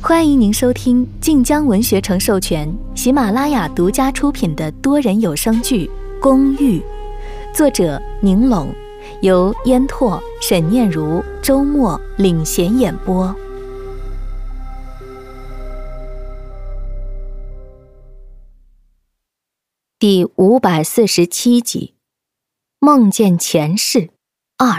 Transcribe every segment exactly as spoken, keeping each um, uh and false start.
欢迎您收听晋江文学城授权、喜马拉雅独家出品的多人有声剧《公寓》，作者宁龙，由烟拓、沈念如、周末领衔演播。第五百四十七集，梦见前世二。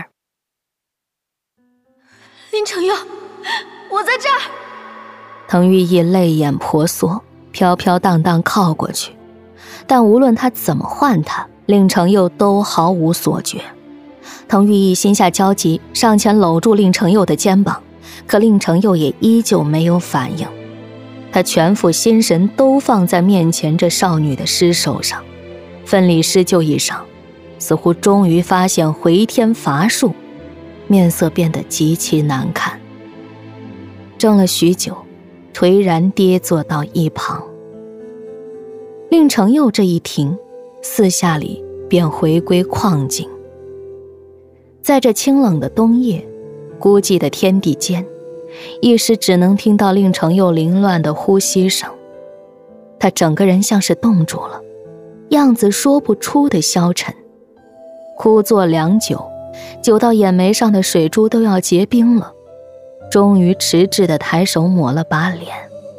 林承佑，我在这儿。 滕玉意泪眼婆娑，飘飘荡荡靠过去，但无论他怎么唤他，令承佑都毫无所觉。滕玉意心下焦急，上前搂住令承佑的肩膀，可令承佑也依旧没有反应。他全副心神都放在面前这少女的尸首上，奋力施救一晌，似乎终于发现回天乏术，面色变得极其难看。怔了许久，颓然跌坐到一旁。令承佑这一停，四下里便回归旷静。在这清冷的冬夜，孤寂的天地间，一时只能听到令承佑凌乱的呼吸声。他整个人像是冻住了，样子说不出的消沉。枯坐良久，久到眼眉上的水珠都要结冰了，终于迟滞地抬手抹了把脸。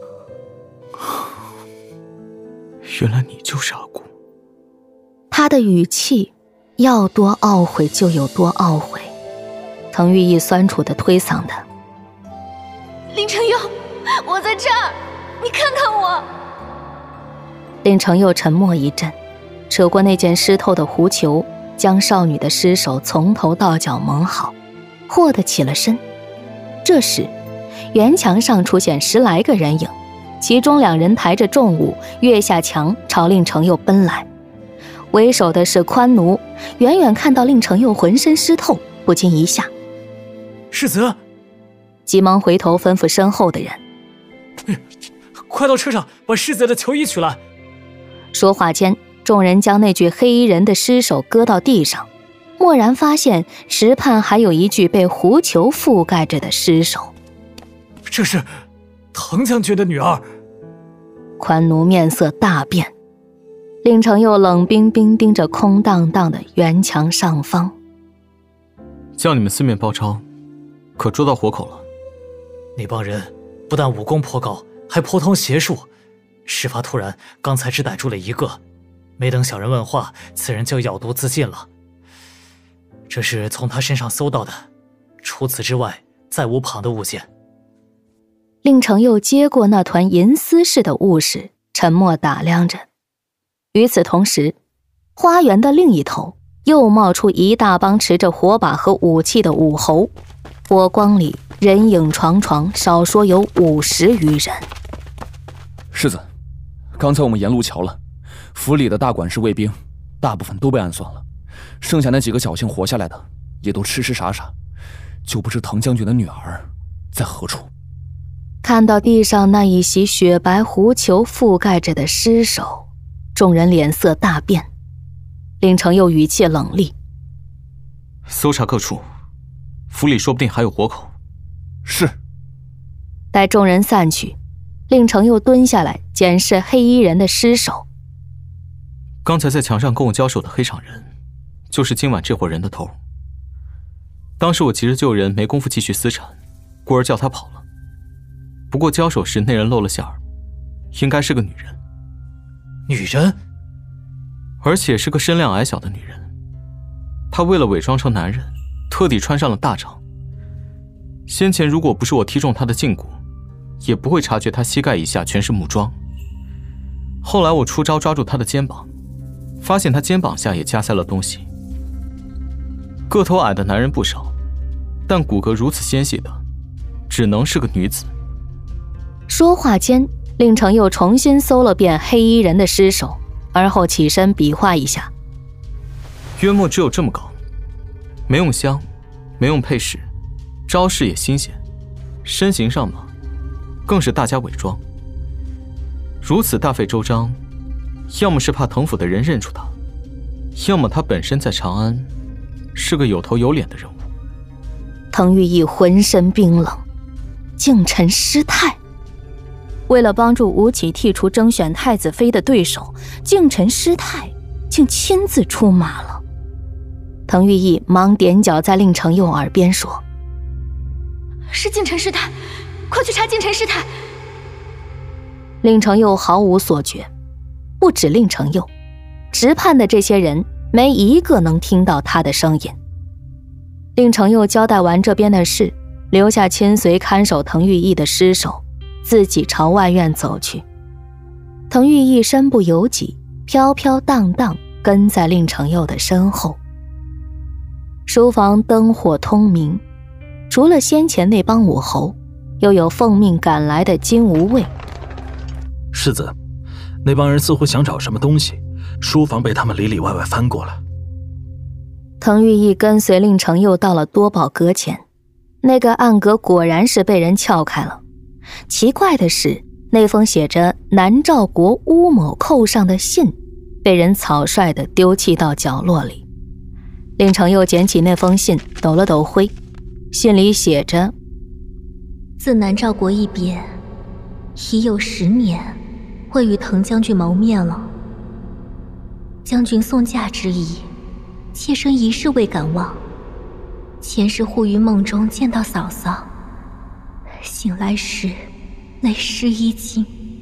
原来你就是阿姑。 他的语气要多懊悔就有多懊悔。滕玉意酸楚地推搡他。 林承佑，我在这儿，你看看我。 令承佑沉默一阵，扯过那件湿透的狐裘，将少女的尸首从头到脚蒙好，霍地起了身。这时垣墙上出现十来个人影，其中两人抬着重物跃下墙，朝令承佑奔来。为首的是宽奴，远远看到令承佑浑身湿透，不禁一吓。 世子， 急忙回头吩咐身后的人： 快到车上把世子的囚衣取来。 说话间，众人将那具黑衣人的尸首搁到地上，蓦然发现石畔还有一具被狐裘覆盖着的尸首。 这是滕将军的女儿。 宽奴面色大变，令承佑冷冰冰盯着空荡荡的垣墙上方。 叫你们四面包抄，可捉到活口了。 那帮人不但武功颇高，还颇通邪术。事发突然，刚才只逮住了一个，没等小人问话，此人就咬毒自尽了。这是从他身上搜到的，除此之外再无旁的物件。 令承佑接过那团银丝似的物时，沉默打量着。与此同时，花园的另一头又冒出一大帮持着火把和武器的武侯，火光里人影幢幢，少说有五十余人。 世子，刚才我们沿路瞧了，府里的大管事卫兵大部分都被暗算了，剩下那几个侥幸活下来的也都痴痴傻傻，就不知滕将军的女儿在何处。 看到地上那一袭雪白狐裘覆盖着的尸首，众人脸色大变。令承佑语气冷厉： 搜查各处，府里说不定还有活口。 是。 待众人散去，令承佑蹲下来检视黑衣人的尸首。 刚才在墙上跟我交手的黑场人，就是今晚这伙人的头。当时我急着救人，没工夫继续厮缠，故而叫他跑了。不过交手时那人露了馅儿，应该是个女人。 女人？ 而且是个身量矮小的女人。她为了伪装成男人，特地穿上了大氅。先前如果不是我踢中她的胫骨，也不会察觉她膝盖以下全是木桩。后来我出招抓住她的肩膀，发现她肩膀下也夹塞了东西。个头矮的男人不少，但骨骼如此纤细的，只能是个女子。 说话间，令承佑重新搜了遍黑衣人的尸首，而后起身比划一下。 约莫只有这么高，没用香，没用配饰，招式也新鲜，身形上嘛，更是大加伪装。如此大费周章，要么是怕滕府的人认出他，要么他本身在长安是个有头有脸的人物。 滕玉意浑身冰冷，竟臣失态。 为了帮助吴起剔除征选太子妃的对手，靖臣师太竟亲自出马了。滕玉义忙点脚在令程佑耳边说：“ 是靖臣师太，快去查靖臣师太。” 令程佑毫无所觉，不止令程佑，直判的这些人没一个能听到他的声音。令程佑交代完这边的事，留下亲随看守滕玉义的尸首，自己朝外院走去。滕玉义身不由己，飘飘荡荡跟在令程佑的身后。书房灯火通明，除了先前那帮武侯，又有奉命赶来的金吾卫。 世子，那帮人似乎想找什么东西，书房被他们里里外外翻过了。 滕玉义跟随令程佑到了多宝阁前，那个暗阁果然是被人撬开了。奇怪的是，那封写着南诏国乌某扣上的信被人草率地丢弃到角落里。令程佑捡起那封信，抖了抖灰，信里写着： 自南诏国一别，已有十年未与滕将军谋面了。将军送嫁之意，妾身一世未敢忘。前世忽于梦中见到嫂嫂，醒来时泪湿衣襟。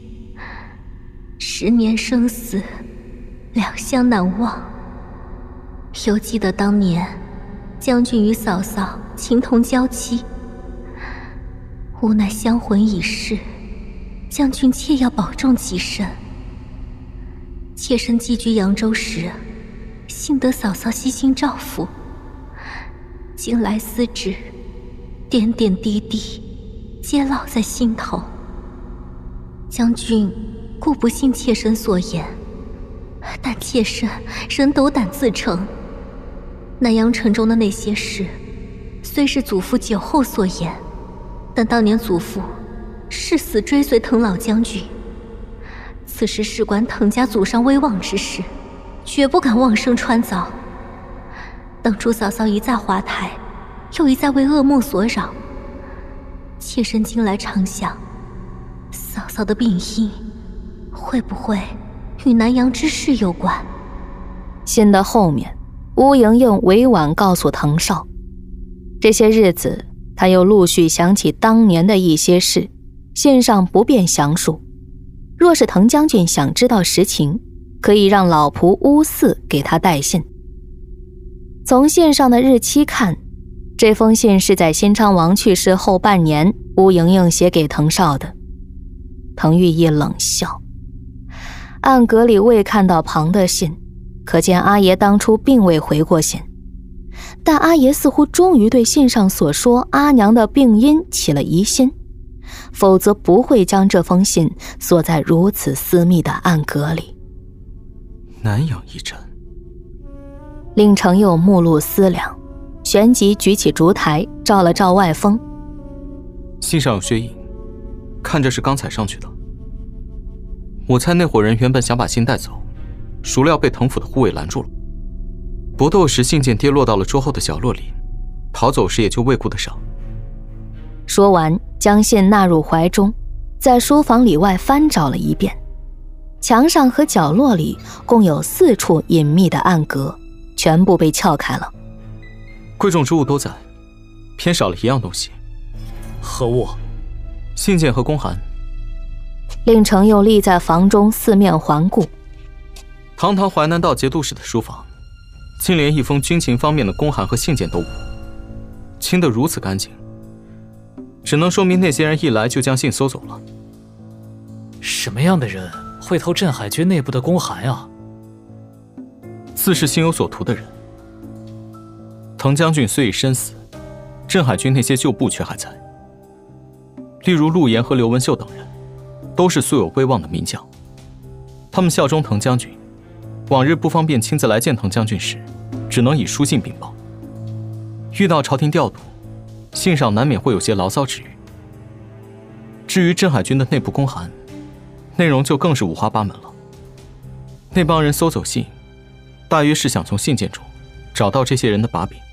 十年生死，两相难忘。犹记得当年将军与嫂嫂情同娇妻，无奈香魂已逝，将军切要保重己身。妾身寄居扬州时，幸得嫂嫂悉心照拂，近来思之，点点滴滴皆烙在心头。将军固不信妾身所言，但妾身仍斗胆自称。南阳城中的那些事，虽是祖父酒后所言，但当年祖父誓死追随滕老将军，此时事关滕家祖上威望之事，绝不敢妄生穿凿。当初嫂嫂一再华台，又一再为噩梦所扰，妾身今来常想，嫂嫂的病因会不会与南阳之事有关？ 信的后面，乌莹莹委婉告诉滕少，这些日子他又陆续想起当年的一些事，信上不便详述。若是滕将军想知道实情，可以让老仆乌四给他带信。从信上的日期看，这封信是在新昌王去世后半年，乌莹莹写给滕少的。滕玉义冷笑，暗格里未看到旁的信，可见阿爷当初并未回过信。但阿爷似乎终于对信上所说阿娘的病因起了疑心，否则不会将这封信锁在如此私密的暗格里。 南阳一战， 令程佑目露思量，旋即举起烛台照了照外风。 信上有血印，看着是刚踩上去的。我猜那伙人原本想把信带走，孰料被滕府的护卫拦住了。搏斗时信件跌落到了桌后的角落里，逃走时也就未顾得上。 说完，将信纳入怀中，在书房里外翻找了一遍。墙上和角落里共有四处隐秘的暗格，全部被撬开了。 贵重之物都在，偏少了一样东西。 何物？ 信件和公函。 令程佑立在房中四面环顾。 堂堂淮南道节度使的书房，竟连一封军情方面的公函和信件都无，清得如此干净，只能说明那些人一来就将信搜走了。 什么样的人会偷镇海军内部的公函啊？ 自是心有所图的人。滕将军虽已身死，镇海军那些旧部却还在，例如陆延和刘文秀等人，都是素有威望的名将。他们效忠滕将军，往日不方便亲自来见滕将军时，只能以书信禀报。遇到朝廷调度，信上难免会有些牢骚之语。至于镇海军的内部公函，内容就更是五花八门了。那帮人搜走信，大约是想从信件中找到这些人的把柄。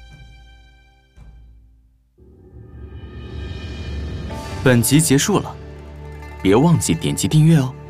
本集结束了， 别忘记点击订阅哦。